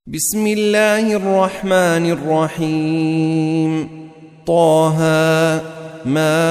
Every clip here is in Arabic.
بسم الله الرحمن الرحيم. طه ما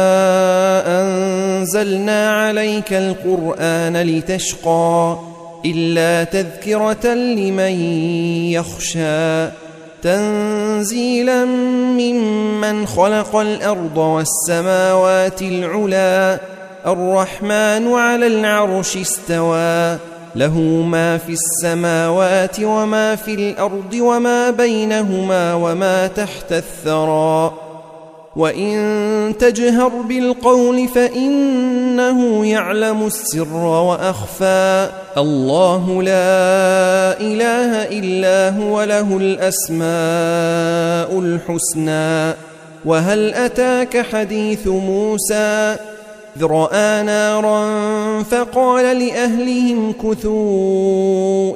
أنزلنا عليك القرآن لتشقى إلا تذكرة لمن يخشى تنزيلا ممن خلق الأرض والسماوات العلى الرحمن على العرش استوى له ما في السماوات وما في الأرض وما بينهما وما تحت الثرى وإن تجهر بالقول فإنه يعلم السر وأخفى الله لا إله إلا هو له الأسماء الحسنى. وهل أتاك حديث موسى إذ رأى نارا فقال لأهلهم كثوا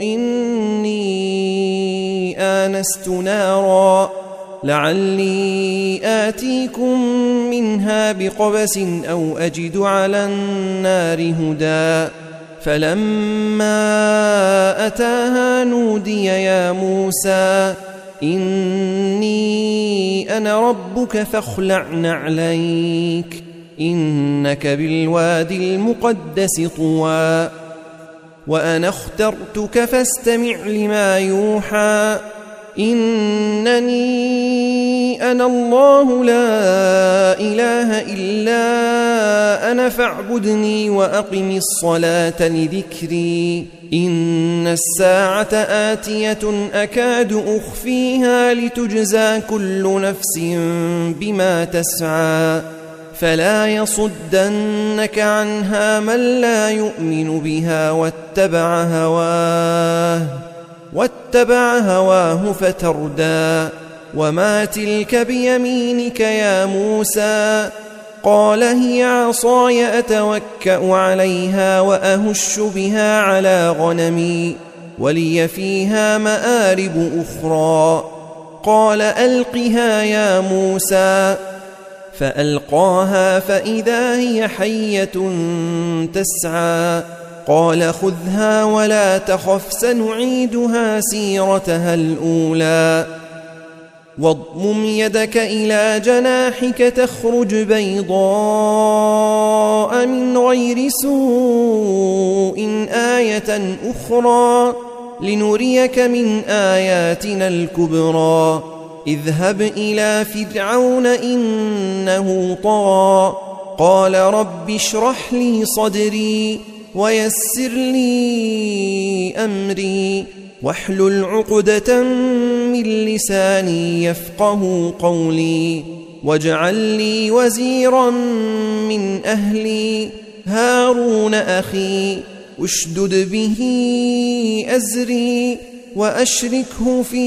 إني آنست نارا لعلي آتيكم منها بقبس أو أجد على النار هدى فلما أتاها نودي يا موسى إني أنا ربك فاخلع نعليك إنك بالوادي المقدس طوى وأنا اخترتك فاستمع لما يوحى إنني أنا الله لا إله إلا أنا فاعبدني وأقم الصلاة لذكري إن الساعة آتية أكاد أخفيها لتجزى كل نفس بما تسعى فلا يصدنك عنها من لا يؤمن بها واتبع هواه فتردى وما تلك بيمينك يا موسى قال هي عصاي أتوكأ عليها وأهش بها على غنمي ولي فيها مآرب أخرى قال ألقها يا موسى فألقاها فإذا هي حية تسعى قال خذها ولا تخف سنعيدها سيرتها الأولى واضمم يدك إلى جناحك تخرج بيضاء من غير سوء آية أخرى لنريك من آياتنا الكبرى اذهب إلى فرعون إنه طغى قال رب اشرح لي صدري ويسر لي أمري واحلل عقدة من لساني يفقه قولي واجعل لي وزيرا من أهلي هارون أخي اشدد به أزري وأشركه في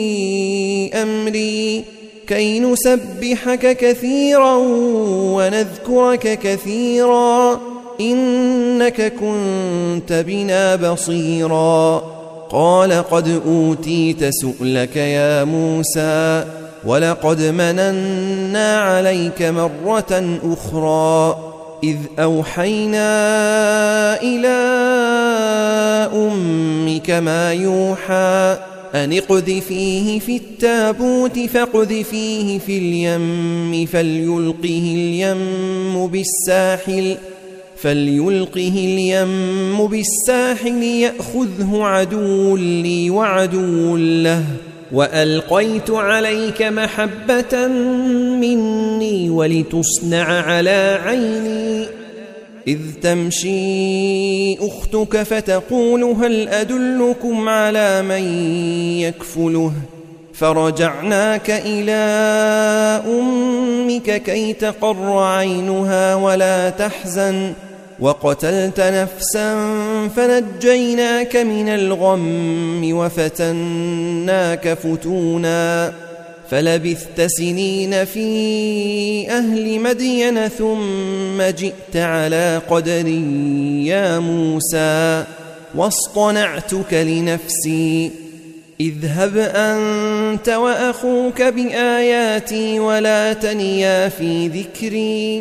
أمري كي نسبحك كثيرا ونذكرك كثيرا إنك كنت بنا بصيرا قال قد أوتيت سؤلك يا موسى ولقد مننا عليك مرة أخرى إذ أوحينا إلى أمك ما يوحى أن اقذفيه في التابوت فاقذفيه في اليم فليلقه اليم بالساحل يأخذه عدو لي وعدو له وألقيت عليك محبة مني ولتصنع على عيني إذ تمشي أختك فتقول هل أدلكم على من يكفله فرجعناك إلى أمك كي تقر عينها ولا تحزن وقتلت نفسا فنجيناك من الغم وفتناك فتونا فلبثت سنين في أهل مدين ثم جئت على قدر يا موسى واصطنعتك لنفسي اذهب أنت وأخوك بآياتي ولا تنيا في ذكري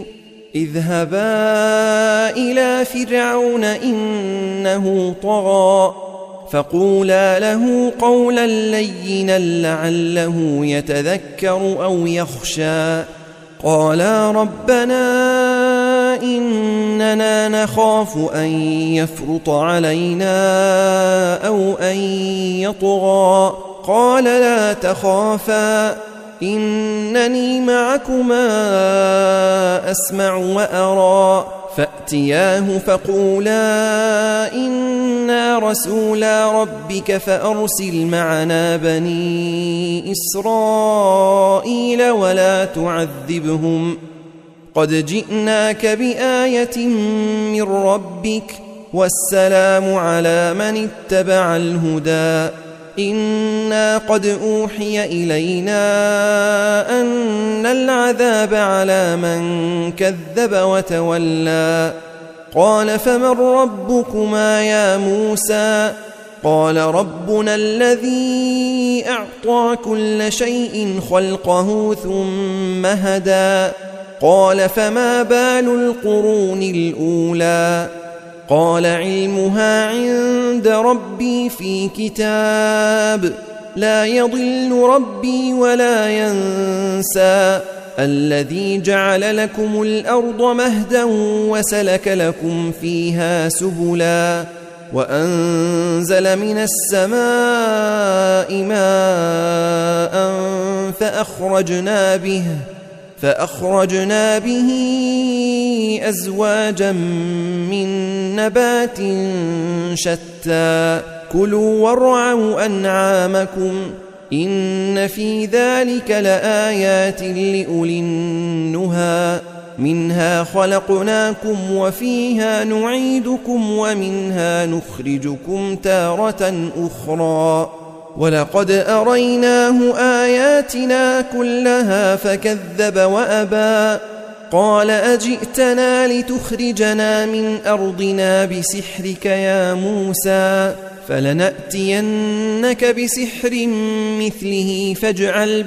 اذهبا إلى فرعون إنه طغى فقولا له قولا لينا لعله يتذكر أو يخشى. قالا ربنا إننا نخاف أن يفرط علينا أو أن يطغى. قال لا تخافا إنني معكما أسمع وأرى. فأتياه فقولا إنا رسولا ربك فأرسل معنا بني إسرائيل ولا تعذبهم قد جئناك بآية من ربك والسلام على من اتبع الهدى. إنا قد أوحي إلينا أن العذاب على من كذب وتولى. قال فمن ربكما يا موسى؟ قال ربنا الذي أعطى كل شيء خلقه ثم هدى. قال فما بال القرون الأولى؟ قال علمها عند ربي في كتاب لا يضل ربي ولا ينسى. الذي جعل لكم الأرض مهدا وسلك لكم فيها سبلا وأنزل من السماء ماء فأخرجنا به أزواجا من نبات شتى. كلوا وارعوا أنعامكم إن في ذلك لآيات لأولي النهى. منها خلقناكم وفيها نعيدكم ومنها نخرجكم تارة أخرى. ولقد أريناه آياتنا كلها فكذب وأبى. قال أجئتنا لتخرجنا من أرضنا بسحرك يا موسى؟ فلنأتينك بسحر مثله فاجعل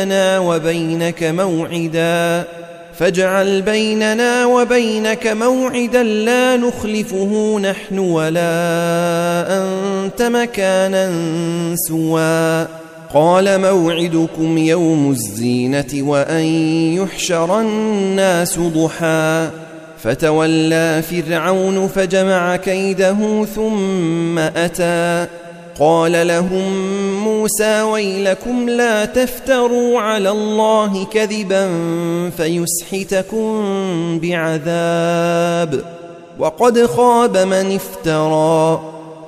بيننا وبينك موعدا لا نخلفه نحن ولا أنت مكانا سوى. قال موعدكم يوم الزينة وأن يحشر الناس ضحى. فتولى فرعون فجمع كيده ثم أتى. قال لهم موسى ويلكم لا تفتروا على الله كذبا فيسحتكم بعذاب وقد خاب من افترى.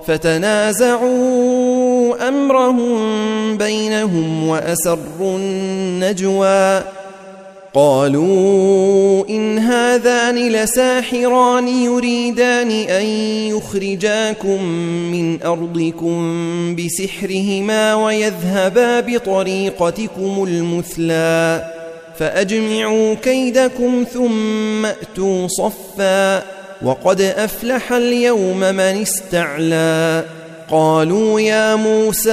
فتنازعوا أمرهم بينهم وأسروا النجوى. قالوا إن هذان لساحران يريدان أن يخرجاكم من أرضكم بسحرهما ويذهبا بطريقتكم المثلى فأجمعوا كيدكم ثم أتوا صفا وقد أفلح اليوم من استعلى. قالوا يا موسى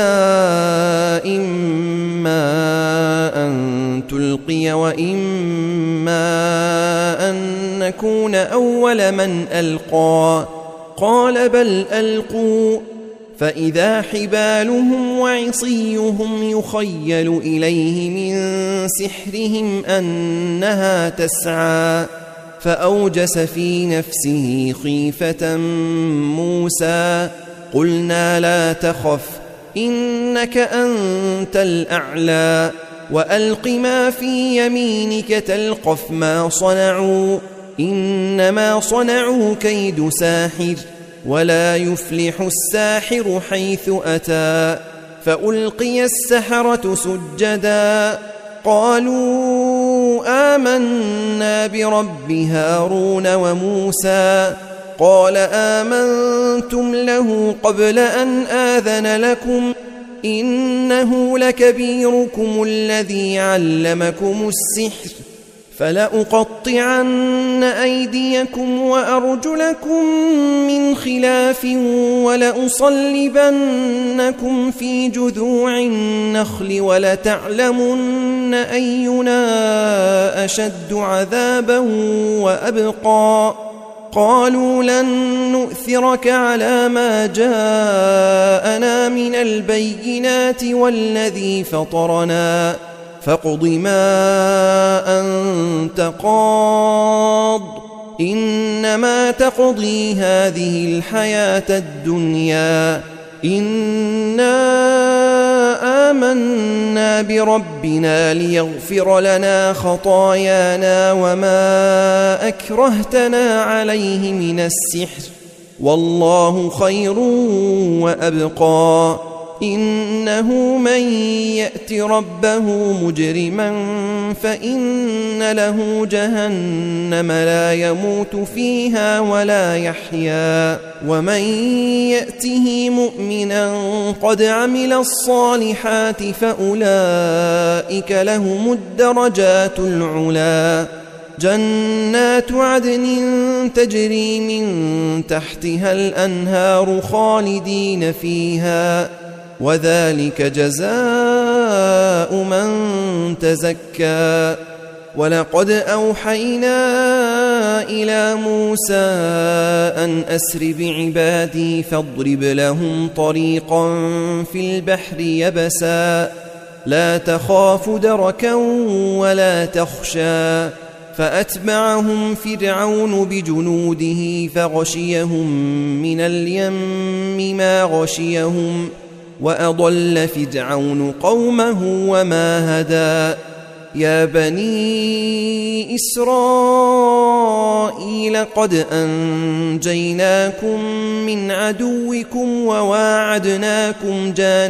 إما أن تلقي وإما أن نكون أول من ألقى. قال بل ألقوا فإذا حبالهم وعصيهم يخيل إليه من سحرهم أنها تسعى. فأوجس في نفسه خيفة موسى. قلنا لا تخف إنك أنت الأعلى وألق ما في يمينك تلقف ما صنعوا إنما صنعوا كيد ساحر ولا يفلح الساحر حيث أتى. فألقي السحرة سجدا قالوا آمنا برب هارون وموسى. قال آمنتم له قبل أن آذن لكم إنه لكبيركم الذي علمكم السحر فلأقطعن أيديكم وأرجلكم من خلاف ولأصلبنكم في جذوع النخل ولتعلمن أينا أشد عذابا وأبقى. قالوا لن نؤثرك على ما جاءنا من البينات والذي فطرنا فاقض ما أنت قاض إنما تقضي هذه الحياة الدنيا إنا آمنا بربنا ليغفر لنا خطايانا وما أكرهتنا عليه من السحر والله خير وأبقى إنه من يأت ربه مجرما فإن له جهنم لا يموت فيها ولا يحيا ومن يأته مؤمنا قد عمل الصالحات فأولئك لهم الدرجات العلا جنات عدن تجري من تحتها الأنهار خالدين فيها وذلك جزاء من تزكى ولقد أوحينا إلى موسى أن أسر بعبادي فاضرب لهم طريقا في البحر يبسا لا تخاف دركا ولا تخشى فأتبعهم فرعون بجنوده فغشيهم من اليم ما غشيهم وأضل فرعون قومه وما هدى يا بني إسرائيل قد أنجيناكم من عدوكم وواعدناكم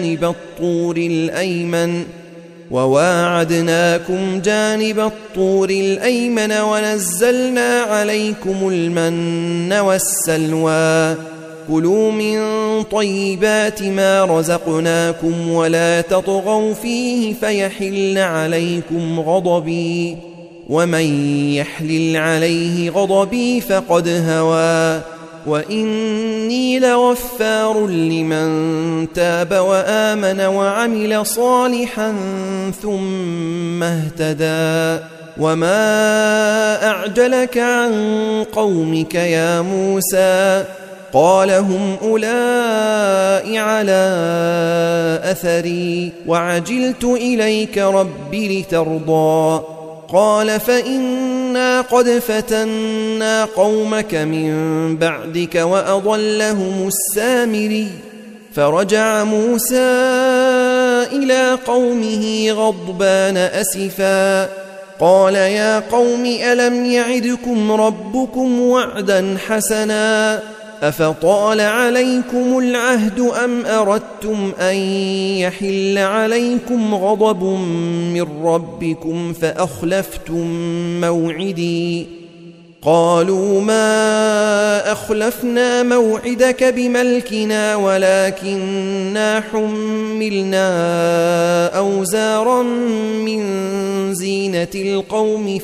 جانب الطور الأيمن ونزلنا عليكم المن والسلوى كلوا من طيبات ما رزقناكم ولا تطغوا فيه فيحل عليكم غضبي ومن يحلل عليه غضبي فقد هوى وإني لغفار لمن تاب وآمن وعمل صالحا ثم اهتدى وما أعجلك عن قومك يا موسى قال هم أولئك على أثري وعجلت إليك رب لترضى قال فإنا قد فتنا قومك من بعدك وأضلهم السامري فرجع موسى إلى قومه غضبان أسفا قال يا قوم ألم يعدكم ربكم وعدا حسنا أفطال عليكم العهد أم أردتم أن يحل عليكم غضب من ربكم فأخلفتم موعدي قالوا ما أخلفنا موعدك بملكنا ولكننا حملنا أوزارا من زينة القوم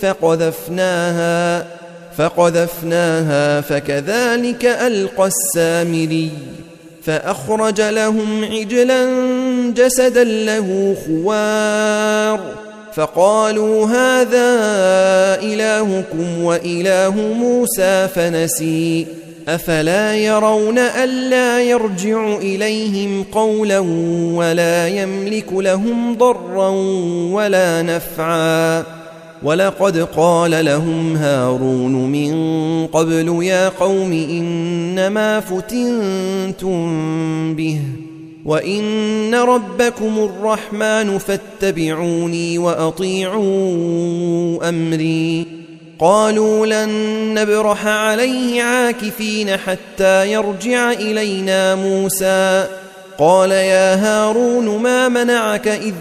فقذفناها فكذلك ألقى السامري فأخرج لهم عجلا جسدا له خوار فقالوا هذا إلهكم وإله موسى فنسي أفلا يرون ألا يرجع إليهم قولا ولا يملك لهم ضرا ولا نفعا ولقد قال لهم هارون من قبل يا قوم إنما فتنتم به وإن ربكم الرحمن فاتبعوني وأطيعوا أمري قالوا لن نبرح عليه عاكفين حتى يرجع إلينا موسى قال يا هارون ما منعك إذ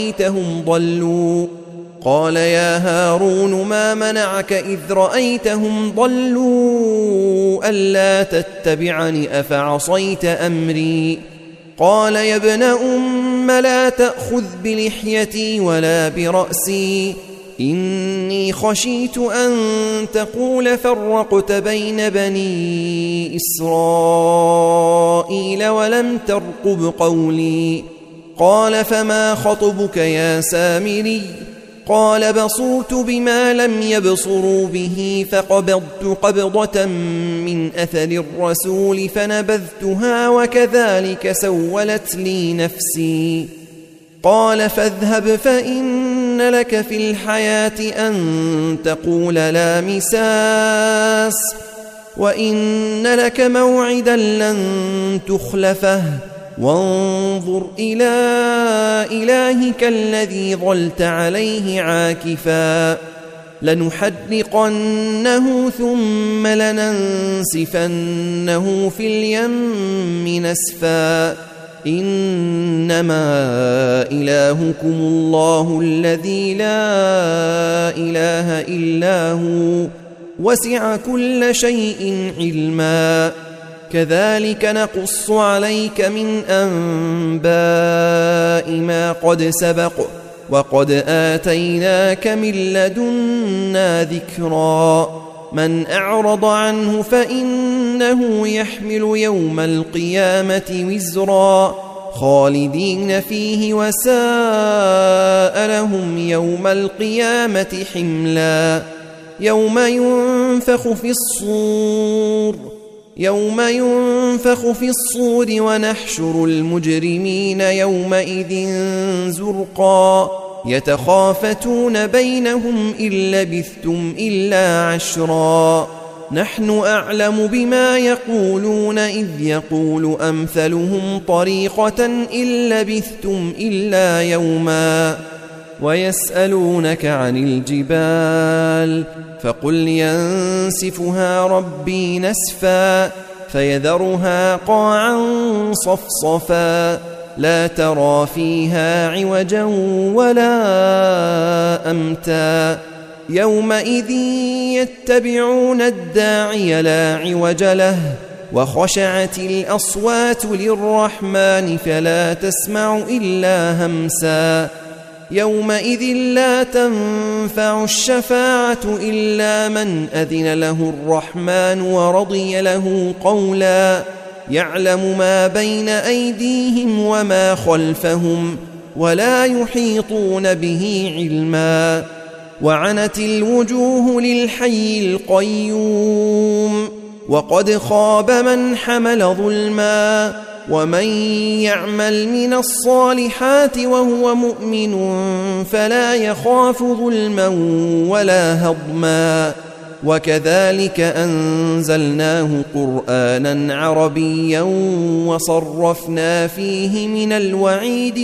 رأيتهم ضلوا ألا تتبعني أفعصيت أمري قال يا ابن أم لا تأخذ بلحيتي ولا برأسي إني خشيت أن تقول فرقت بين بني إسرائيل ولم ترقب قولي قال فما خطبك يا سامري قال بصرت بما لم يبصروا به فقبضت قبضة من أثر الرسول فنبذتها وكذلك سولت لي نفسي. قال فاذهب فإن لك في الحياة أن تقول لا مساس وإن لك موعدا لن تخلفه وانظر إلى إلهك الذي ظلت عليه عاكفا لنحرقنه ثم لننسفنه في اليم نسفا إنما إلهكم الله الذي لا إله إلا هو وسع كل شيء علما كذلك نقص عليك من أنباء ما قد سبق وقد آتيناك من لدنا ذكرا من أعرض عنه فإنه يحمل يوم القيامة وزرا خالدين فيه وساء لهم يوم القيامة حملا يوم ينفخ في الصور ونحشر المجرمين يومئذ زرقا يتخافتون بينهم إن لبثتم إلا عشرا نحن أعلم بما يقولون إذ يقول أمثلهم طريقة إن لبثتم إلا يوما ويسألونك عن الجبال فقل ينسفها ربي نسفا فيذرها قاعا صفصفا لا ترى فيها عوجا ولا أمتا يومئذ يتبعون الداعي لا عوج له وخشعت الأصوات للرحمن فلا تسمع إلا همسا يومئذ لا تنفع الشفاعة إلا من أذن له الرحمن ورضي له قولا يعلم ما بين أيديهم وما خلفهم ولا يحيطون به علما وعنت الوجوه للحي القيوم وقد خاب من حمل ظلما ومن يعمل من الصالحات وهو مؤمن فلا يخاف ظلما ولا هضما وكذلك أنزلناه قرآنا عربيا وصرفنا فيه من الوعيد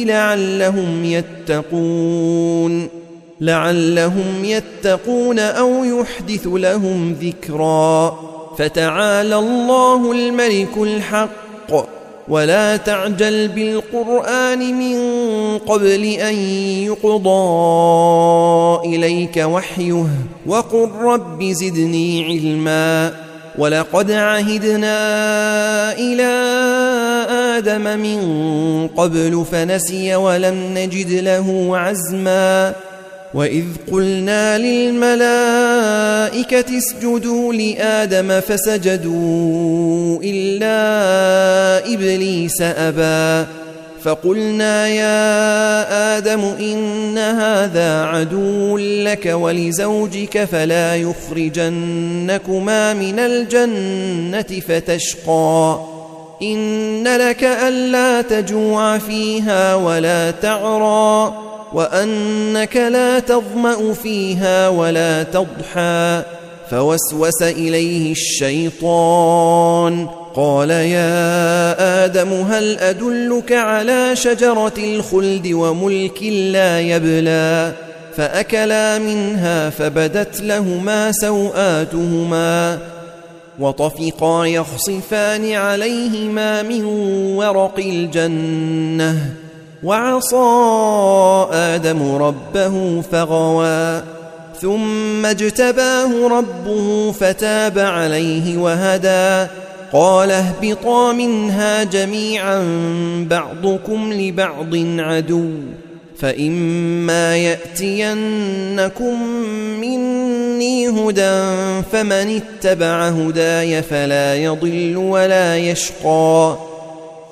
لعلهم يتقون أو يحدث لهم ذكرا فتعالى الله الملك الحق ولا تعجل بالقرآن من قبل أن يقضى إليك وحيه وقل رب زدني علما ولقد عهدنا إلى آدم من قبل فنسي ولم نجد له عزما وإذ قلنا للملائكة اسجدوا لآدم فسجدوا إلا إبليس أبى فقلنا يا آدم إن هذا عدو لك ولزوجك فلا يخرجنكما من الجنة فتشقى إن لك ألا تجوع فيها ولا تعرى وأنك لا تظمأ فيها ولا تضحى فوسوس إليه الشيطان قال يا آدم هل أدلك على شجرة الخلد وملك لا يبلى فأكلا منها فبدت لهما سوآتهما وطفقا يخصفان عليهما من ورق الجنة وعصى آدم ربه فغوى ثم اجتباه ربه فتاب عليه وهدى قال اهبطا منها جميعا بعضكم لبعض عدو فإما يأتينكم مني هدى فمن اتبع هداي فلا يضل ولا يشقى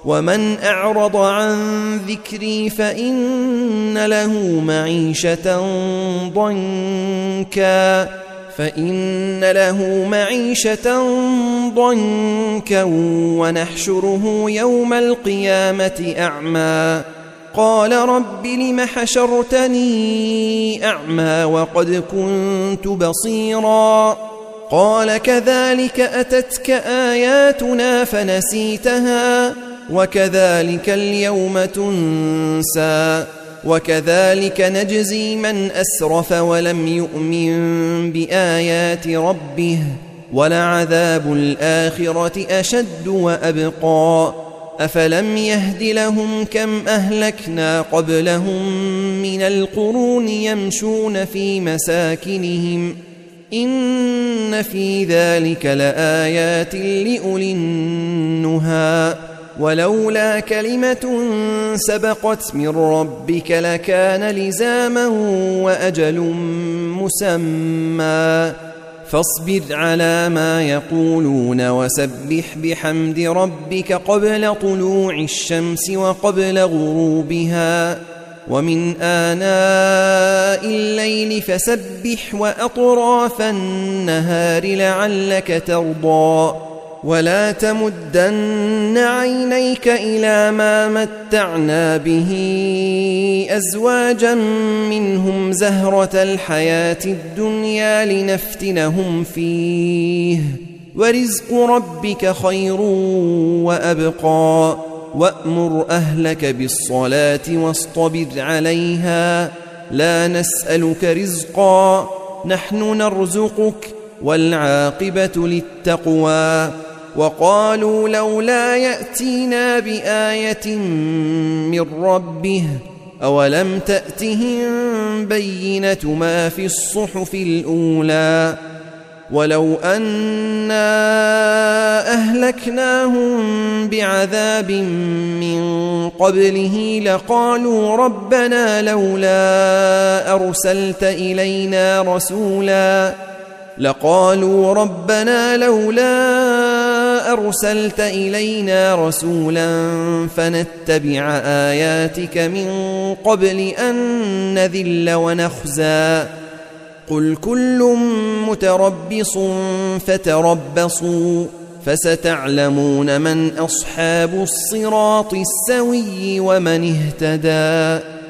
ومن أعرض عن ذكري فإن له معيشة ضنكا ونحشره يوم القيامة أعمى قال رب لم حشرتني أعمى وقد كنت بصيرا قال كذلك أتتك آياتنا فنسيتها وكذلك اليوم تنسى وكذلك نجزي من أسرف ولم يؤمن بآيات ربه ولعذاب الآخرة أشد وأبقى أفلم يهد لهم كم أهلكنا قبلهم من القرون يمشون في مساكنهم إن في ذلك لآيات لأولي النهى ولولا كلمة سبقت من ربك لكان لزاما وأجل مسمى فاصبر على ما يقولون وسبح بحمد ربك قبل طلوع الشمس وقبل غروبها ومن آناء الليل فسبح وأطراف النهار لعلك ترضى ولا تمدن عينيك إلى ما متعنا به أزواجا منهم زهرة الحياة الدنيا لنفتنهم فيه ورزق ربك خير وأبقى وأمر أهلك بالصلاة واصطبر عليها لا نسألك رزقا نحن نرزقك والعاقبة للتقوى وقالوا لولا يأتينا بآية من ربه أولم تأتهم بينة ما في الصحف الأولى ولو أنا أهلكناهم بعذاب من قبله لقالوا ربنا لولا أرسلت إلينا رسولا فنتبع آياتك من قبل أن نذل ونخزى قل كل متربص فتربصوا فستعلمون من أصحاب الصراط السوي ومن اهتدى